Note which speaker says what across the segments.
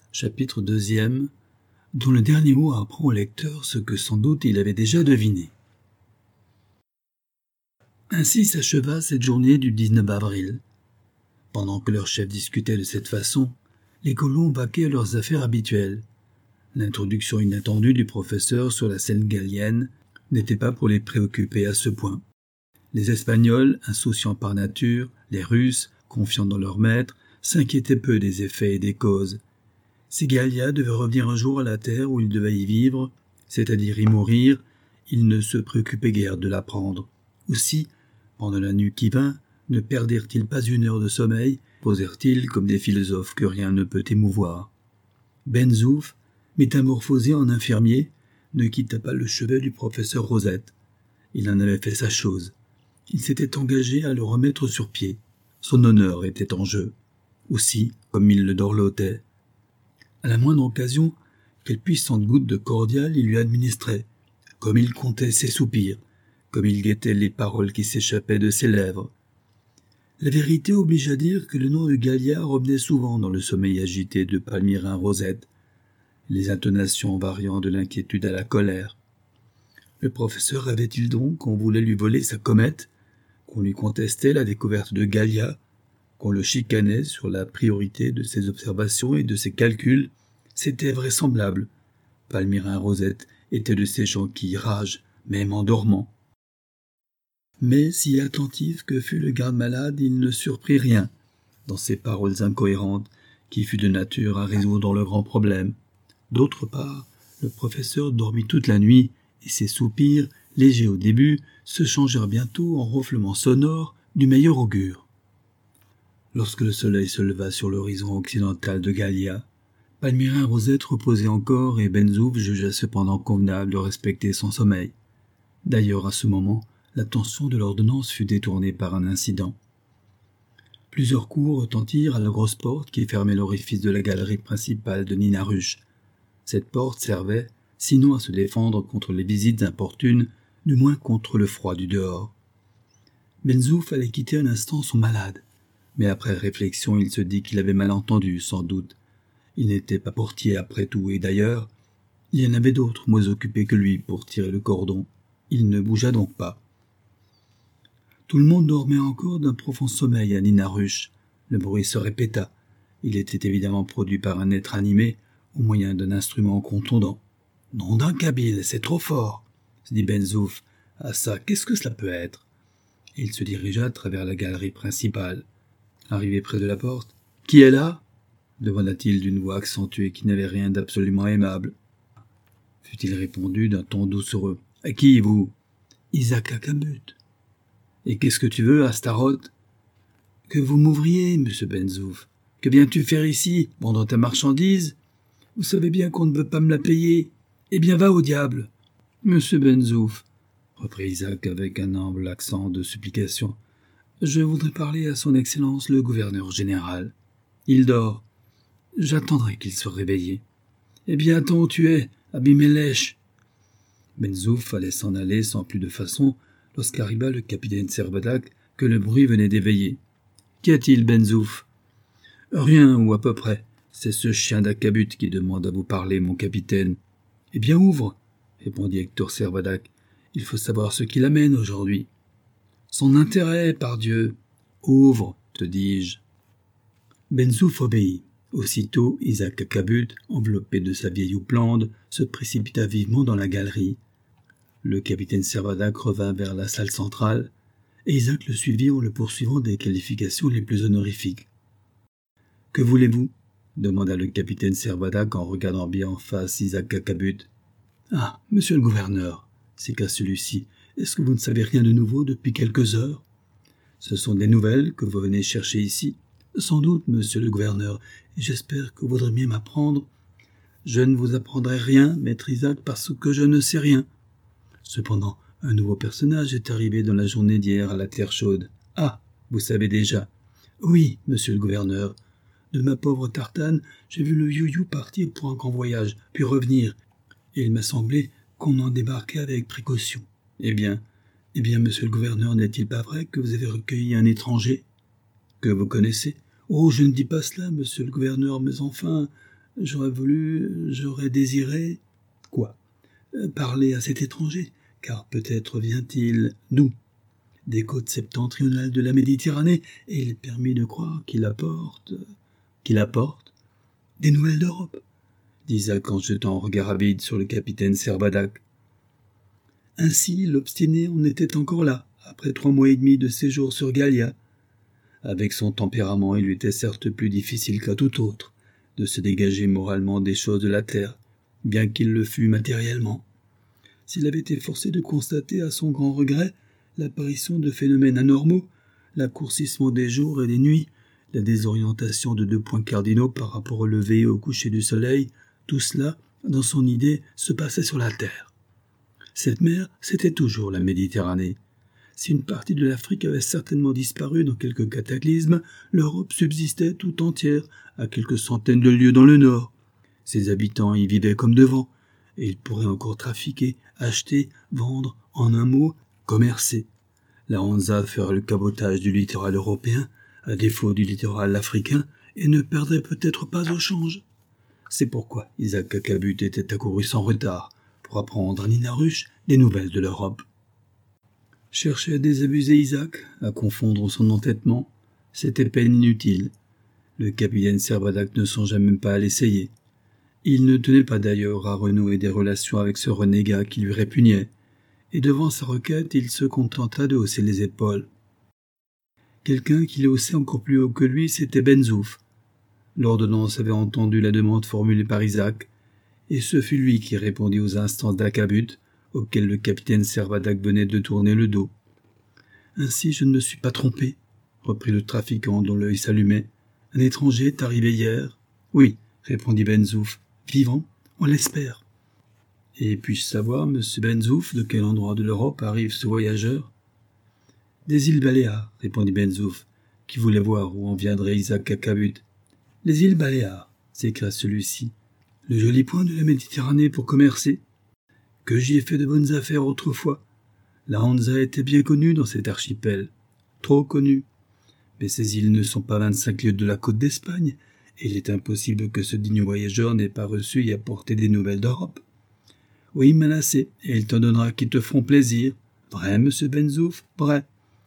Speaker 1: Chapitre 2, dont le dernier mot apprend au lecteur ce que sans doute il avait déjà deviné. Ainsi s'acheva cette journée du 19 avril. Pendant que leur chef discutait de cette façon, les colons vaquaient à leurs affaires habituelles. L'introduction inattendue du professeur sur la scène gallienne n'était pas pour les préoccuper à ce point. Les Espagnols, insouciants par nature, les Russes, confiants dans leur maître, s'inquiétaient peu des effets et des causes. Si Gallia devait revenir un jour à la terre où il devait y vivre, c'est-à-dire y mourir, ils ne se préoccupaient guère de l'apprendre. Aussi, pendant la nuit qui vint, ne perdirent-ils pas une heure de sommeil, posèrent-ils comme des philosophes que rien ne peut émouvoir. Ben Zouf, métamorphosé en infirmier, ne quitta pas le chevet du professeur Rosette. Il en avait fait sa chose. Il s'était engagé à le remettre sur pied. Son honneur était en jeu. Aussi, comme il le dorlotait. À la moindre occasion, quelle puissante goutte de cordial il lui administrait, comme il comptait ses soupirs, comme il guettait les paroles qui s'échappaient de ses lèvres. La vérité oblige à dire que le nom de Gallia revenait souvent dans le sommeil agité de Palmyrin Rosette, les intonations variant de l'inquiétude à la colère. Le professeur rêvait-il donc qu'on voulait lui voler sa comète, qu'on lui contestait la découverte de Gallia, qu'on le chicanait sur la priorité de ses observations et de ses calculs? C'était vraisemblable. Palmyrin Rosette était de ces gens qui ragent, même en dormant. Mais si attentif que fut le garde-malade, il ne surprit rien dans ces paroles incohérentes qui fut de nature à résoudre le grand problème. D'autre part, le professeur dormit toute la nuit, et ses soupirs, légers au début, se changèrent bientôt en ronflements sonores du meilleur augure. Lorsque le soleil se leva sur l'horizon occidental de Gallia, Palmyrin Rosette reposait encore et Ben Zouf jugea cependant convenable de respecter son sommeil. D'ailleurs, à ce moment, l'attention de l'ordonnance fut détournée par un incident. Plusieurs coups retentirent à la grosse porte qui fermait l'orifice de la galerie principale de Nina Ruche. Cette porte servait, sinon à se défendre contre les visites importunes, du moins contre le froid du dehors. Ben Zouf allait quitter un instant son malade, mais après réflexion il se dit qu'il avait mal entendu, sans doute. Il n'était pas portier après tout, et d'ailleurs, il y en avait d'autres moins occupés que lui pour tirer le cordon. Il ne bougea donc pas. Tout le monde dormait encore d'un profond sommeil à Nina Ruche. Le bruit se répéta. Il était évidemment produit par un être animé, au moyen d'un instrument contondant. « Nom d'un Kabyle, c'est trop fort !» se dit Ben Zouf. « Ah ça, qu'est-ce que cela peut être ?» Il se dirigea à travers la galerie principale. Arrivé près de la porte, « Qui est là ?» demanda-t-il d'une voix accentuée qui n'avait rien d'absolument aimable. Fut-il répondu d'un ton doucereux. « À qui, vous ?»« Isaac Akabut. »« Et qu'est-ce que tu veux, Astaroth ?»« Que vous m'ouvriez, monsieur Ben Zouf. Que viens-tu faire ici, vendant ta marchandise ? Vous savez bien qu'on ne veut pas me la payer. Eh bien, va au diable. »« Monsieur Ben Zouf, » reprit Isaac avec un humble accent de supplication, « je voudrais parler à son Excellence le gouverneur général. Il dort. J'attendrai qu'il soit réveillé. »« Eh bien, attends où tu es, Abimelech. » Ben Zouf allait s'en aller sans plus de façon lorsqu'arriva le capitaine Servadac que le bruit venait d'éveiller. « Qu'y a-t-il, Ben Zouf ?»« Rien, ou à peu près. C'est ce chien d'Akabut qui demande à vous parler, mon capitaine. »« Eh bien, ouvre, » répondit Hector Servadac. « Il faut savoir ce qui l'amène aujourd'hui. »« Son intérêt, pardieu. »« Ouvre, te dis-je. » Ben Zouf obéit. Aussitôt, Isaac Akabut, enveloppé de sa vieille houppelande, se précipita vivement dans la galerie. Le capitaine Servadac revint vers la salle centrale, et Isaac le suivit en le poursuivant des qualifications les plus honorifiques. « Que voulez-vous » demanda le capitaine Servadac en regardant bien en face Isaac Akabut. « Ah, monsieur le gouverneur, s'écria celui-ci, est-ce que vous ne savez rien de nouveau depuis quelques heures ? Ce sont des nouvelles que vous venez chercher ici ? Sans doute, monsieur le gouverneur, et j'espère que vous voudrez bien m'apprendre. Je ne vous apprendrai rien, maître Isaac, parce que je ne sais rien. Cependant, un nouveau personnage est arrivé dans la journée d'hier à la Terre chaude. Ah, vous savez déjà. Oui, monsieur le gouverneur. De ma pauvre tartane, j'ai vu le you-you partir pour un grand voyage, puis revenir, et il m'a semblé qu'on en débarquait avec précaution. Eh bien, monsieur le gouverneur, n'est-il pas vrai que vous avez recueilli un étranger que vous connaissez ? Oh, je ne dis pas cela, monsieur le gouverneur, mais enfin, J'aurais désiré... Quoi? Parler à cet étranger, car peut-être vient-il d'où? Des côtes septentrionales de la Méditerranée, et il est permis de croire qu'il apporte des nouvelles d'Europe, dit Isaac en jetant un regard avide sur le capitaine Servadac. Ainsi, l'obstiné en était encore là, après 3 mois et demi de séjour sur Gallia. Avec son tempérament, il lui était certes plus difficile qu'à tout autre de se dégager moralement des choses de la terre, bien qu'il le fût matériellement. S'il avait été forcé de constater, à son grand regret, l'apparition de phénomènes anormaux, l'accourcissement des jours et des nuits, la désorientation de 2 points cardinaux par rapport au lever et au coucher du soleil, tout cela, dans son idée, se passait sur la terre. Cette mer, c'était toujours la Méditerranée. Si une partie de l'Afrique avait certainement disparu dans quelque cataclysme, l'Europe subsistait tout entière, à quelques centaines de lieues dans le nord. Ses habitants y vivaient comme devant, et ils pourraient encore trafiquer, acheter, vendre, en un mot, commercer. La Hansa ferait le cabotage du littoral européen, à défaut du littoral africain, et ne perdrait peut-être pas au change. C'est pourquoi Isaac Kakabut était accouru sans retard, pour apprendre à Nina Ruch des nouvelles de l'Europe. Chercher à désabusé Isaac, à confondre son entêtement, c'était peine inutile. Le capitaine Servadac ne songea même pas à l'essayer. Il ne tenait pas d'ailleurs à renouer des relations avec ce renégat qui lui répugnait, et devant sa requête, il se contenta de hausser les épaules. Quelqu'un qui les haussait encore plus haut que lui, c'était Benzouf. L'ordonnance avait entendu la demande formulée par Isaac, et ce fut lui qui répondit aux instances d'Akabut, auxquelles le capitaine Servadac venait de tourner le dos. « Ainsi je ne me suis pas trompé, » reprit le trafiquant dont l'œil s'allumait. « Un étranger est arrivé hier. »« Oui, » répondit Benzouf. « Vivant, on l'espère. »« Et puis-je savoir, monsieur Benzouf, de quel endroit de l'Europe arrive ce voyageur ?»« Des îles Baléares, » répondit Benzouf, qui voulait voir où en viendrait Isaac Kakabut. « Les îles Baléares, » s'écria celui-ci. « Le joli point de la Méditerranée pour commercer. Que j'y ai fait de bonnes affaires autrefois. La Hansa était bien connue dans cet archipel. Trop connue. Mais ces îles ne sont pas 25 lieues de la côte d'Espagne, et il est impossible que ce digne voyageur n'ait pas reçu et apporté des nouvelles d'Europe. Oui, Manassé, et il t'en donnera qui te feront plaisir. Vrai, monsieur Benzouf, vrai.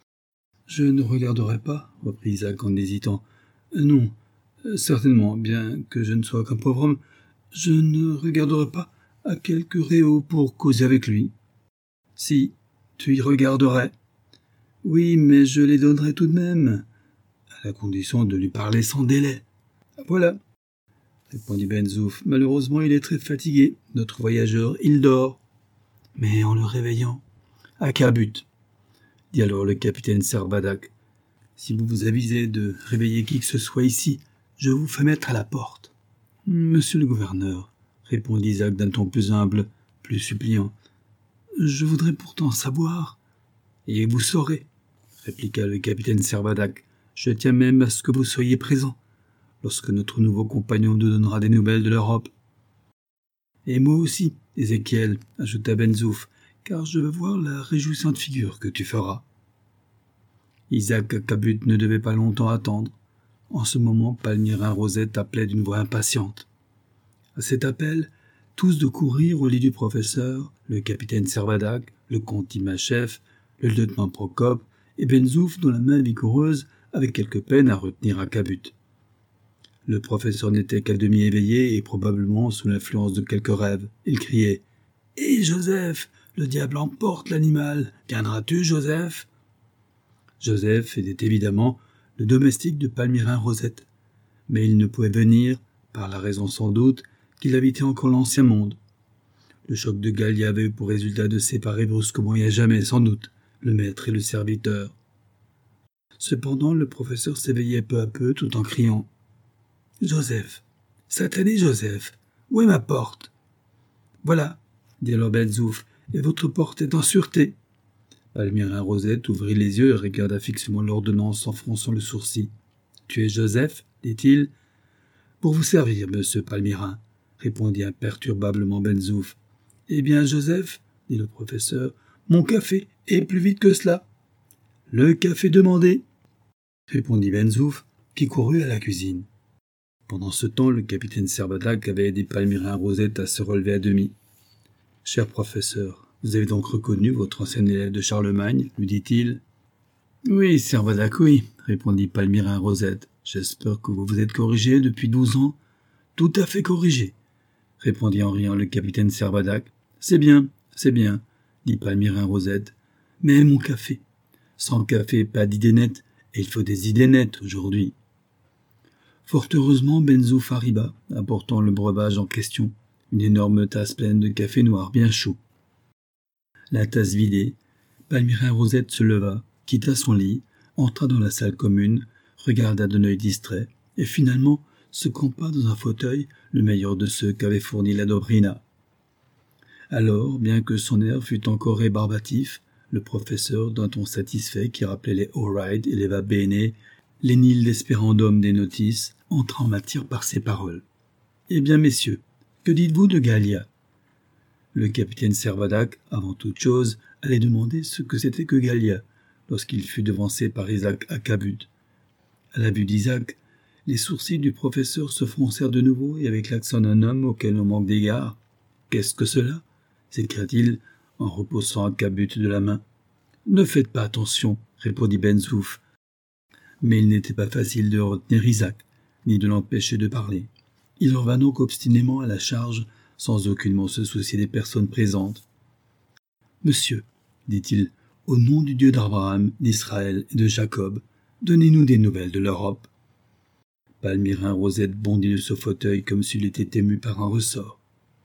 Speaker 1: Je ne regarderai pas, reprit Isaac en hésitant. Non, certainement, bien que je ne sois qu'un pauvre homme, je ne regarderai pas à quelque réau pour causer avec lui. Si, tu y regarderais. Oui, mais je les donnerai tout de même, à la condition de lui parler sans délai. Voilà, répondit Benzouf. Malheureusement, il est très fatigué, notre voyageur, il dort. Mais en le réveillant, Akabut, dit alors le capitaine Servadac, si vous vous avisez de réveiller qui que ce soit ici, je vous fais mettre à la porte. Monsieur le gouverneur, répondit Isaac d'un ton plus humble, plus suppliant. Je voudrais pourtant savoir. Et vous saurez, répliqua le capitaine Servadac. Je tiens même à ce que vous soyez présent, lorsque notre nouveau compagnon nous donnera des nouvelles de l'Europe. Et moi aussi, Ézéchiel, ajouta Benzouf, car je veux voir la réjouissante figure que tu feras. Isaac Kakabut ne devait pas longtemps attendre. En ce moment, Palmyrin Rosette appelait d'une voix impatiente. À cet appel, tous de courir au lit du professeur, le capitaine Servadac, le comte Timacheff, le lieutenant Procope et Benzouf dont la main vigoureuse avait quelque peine à retenir Akabut. Le professeur n'était qu'à demi éveillé et probablement sous l'influence de quelque rêve. Il criait « Hé, Joseph, le diable emporte l'animal. Viendras-tu, Joseph ?» Joseph était évidemment le domestique de Palmyrin Rosette, mais il ne pouvait venir, par la raison sans doute qu'il habitait encore l'ancien monde. Le choc de Gallia avait eu pour résultat de séparer brusquement et à jamais, sans doute, le maître et le serviteur. Cependant, le professeur s'éveillait peu à peu tout en criant « Joseph, satané Joseph, où est ma porte ?»« Voilà, dit alors Benzouf, et votre porte est en sûreté. » Palmyrin Rosette ouvrit les yeux et regarda fixement l'ordonnance en fronçant le sourcil. « Tu es Joseph ?» dit-il. « Pour vous servir, monsieur Palmyrin, » répondit imperturbablement Benzouf. « Eh bien, Joseph, dit le professeur, mon café, et plus vite que cela. »« Le café demandé, » répondit Benzouf, qui courut à la cuisine. Pendant ce temps, le capitaine Servadac avait aidé Palmyrin Rosette à se relever à demi. « Cher professeur, vous avez donc reconnu votre ancien élève de Charlemagne ?» lui dit-il. « Oui, Servadac, oui, » répondit Palmyrin Rosette. « J'espère que vous vous êtes corrigé depuis 12 ans. »« Tout à fait corrigé, » répondit en riant le capitaine Servadac. « C'est bien, dit Palmyrin Rosette. « Mais mon café. Sans café, pas d'idées nettes, et il faut des idées nettes aujourd'hui. » Fort heureusement, Benzouf arriva, apportant le breuvage en question, une énorme tasse pleine de café noir bien chaud. La tasse vidée, Palmyrin Rosette se leva, quitta son lit, entra dans la salle commune, regarda d'un œil distrait, et finalement se campa dans un fauteuil, le meilleur de ceux qu'avait fourni la Dobrina. Alors, bien que son air fût encore rébarbatif, le professeur, d'un ton satisfait qui rappelait les All Right et les Va Bene, les nil desperandum des notices, entra en matière par ces paroles. « Eh bien, messieurs, que dites-vous de Gallia ?» Le capitaine Servadac, avant toute chose, allait demander ce que c'était que Gallia, lorsqu'il fut devancé par Isaac Acabut. À la vue d'Isaac, les sourcils du professeur se froncèrent de nouveau et avec l'accent d'un homme auquel on manque d'égard. « Qu'est-ce que cela ?» s'écria-t-il en repoussant Acabut de la main. « Ne faites pas attention, » répondit Benzouf. Mais il n'était pas facile de retenir Isaac, ni de l'empêcher de parler. Il revint donc obstinément à la charge, sans aucunement se soucier des personnes présentes. « Monsieur, dit-il, au nom du Dieu d'Abraham, d'Israël et de Jacob, donnez-nous des nouvelles de l'Europe. » Palmyrin Rosette bondit de ce fauteuil comme s'il était ému par un ressort.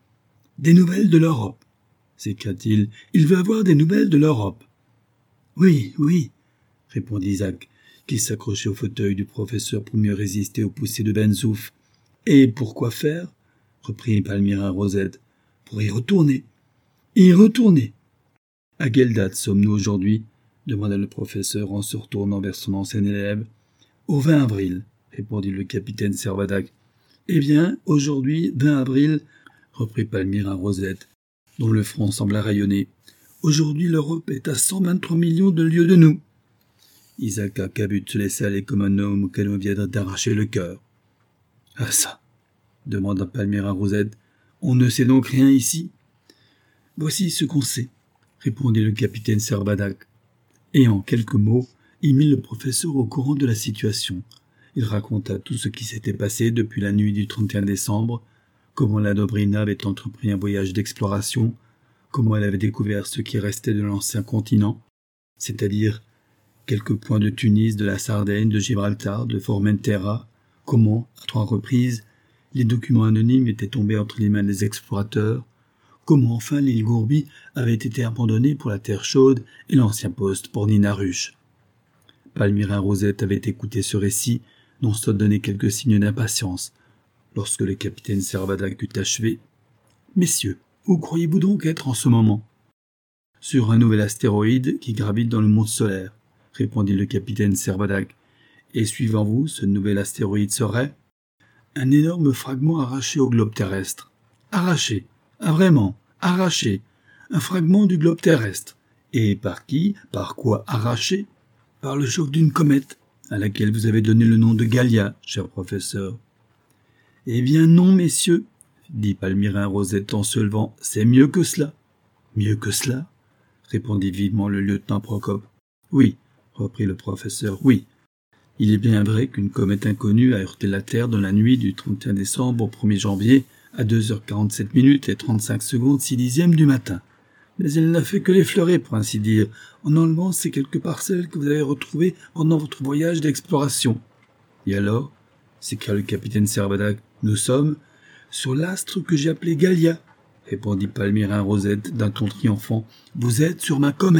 Speaker 1: « Des nouvelles de l'Europe !» s'écria-t-il. « Il veut avoir des nouvelles de l'Europe. »« Oui, oui, » répondit Isaac, qui s'accrochait au fauteuil du professeur pour mieux résister aux poussées de Benzouf. « Et pour quoi faire ?» reprit Palmyrin Rosette. « Pour y retourner. »« Y retourner !»« À quelle date sommes-nous aujourd'hui ?» demanda le professeur en se retournant vers son ancien élève. « Au 20 avril, » répondit le capitaine Servadac. « Eh bien, aujourd'hui, 20 avril, » reprit Palmyrin Rosette, dont le front sembla rayonner. « Aujourd'hui, l'Europe est à 123 millions de lieues de nous. » Isaac Acabut se laissa aller comme un homme auquel on vient d'arracher le cœur. « Ah ça !» demanda Palmyrin Rosette. « On ne sait donc rien ici ?»« Voici ce qu'on sait, » répondit le capitaine Servadac. Et en quelques mots, il mit le professeur au courant de la situation. Il raconta tout ce qui s'était passé depuis la nuit du 31 décembre, comment la Dobrina avait entrepris un voyage d'exploration, comment elle avait découvert ce qui restait de l'ancien continent, c'est-à-dire quelques points de Tunis, de la Sardaigne, de Gibraltar, de Formentera, comment, à 3 reprises, les documents anonymes étaient tombés entre les mains des explorateurs, comment enfin l'île Gourbi avait été abandonnée pour la terre chaude et l'ancien poste pour Ninaruche. Palmyrin Rosette avait écouté ce récit, dont se donnait quelques signes d'impatience. Lorsque le capitaine Servadac eut achevé, « Messieurs, où croyez-vous donc être en ce moment ?»« Sur un nouvel astéroïde qui gravite dans le monde solaire, » répondit le capitaine Servadac. « Et suivant vous, ce nouvel astéroïde serait ?»« Un énorme fragment arraché au globe terrestre. »« Arraché. Ah vraiment, arraché. Un fragment du globe terrestre. Et par qui, par quoi arraché ? Par le choc d'une comète, à laquelle vous avez donné le nom de Gallia, cher professeur. »« Eh bien non, messieurs, » dit Palmyrin Rosette en se levant, « c'est mieux que cela. »« Mieux que cela ?» répondit vivement le lieutenant Procope. « Oui, » reprit le professeur, « oui. Il est bien vrai qu'une comète inconnue a heurté la Terre dans la nuit du 31 décembre au 1er janvier à 2h47 et 35 secondes 6 dixièmes du matin. Mais elle n'a fait que l'effleurer, pour ainsi dire, en enlevant ces quelques parcelles que vous avez retrouvées pendant votre voyage d'exploration. »« Et alors ?» s'écria le capitaine Servadac. « Nous sommes sur l'astre que j'ai appelé Gallia, » répondit Palmyrin Rosette d'un ton triomphant. « Vous êtes sur ma comète. »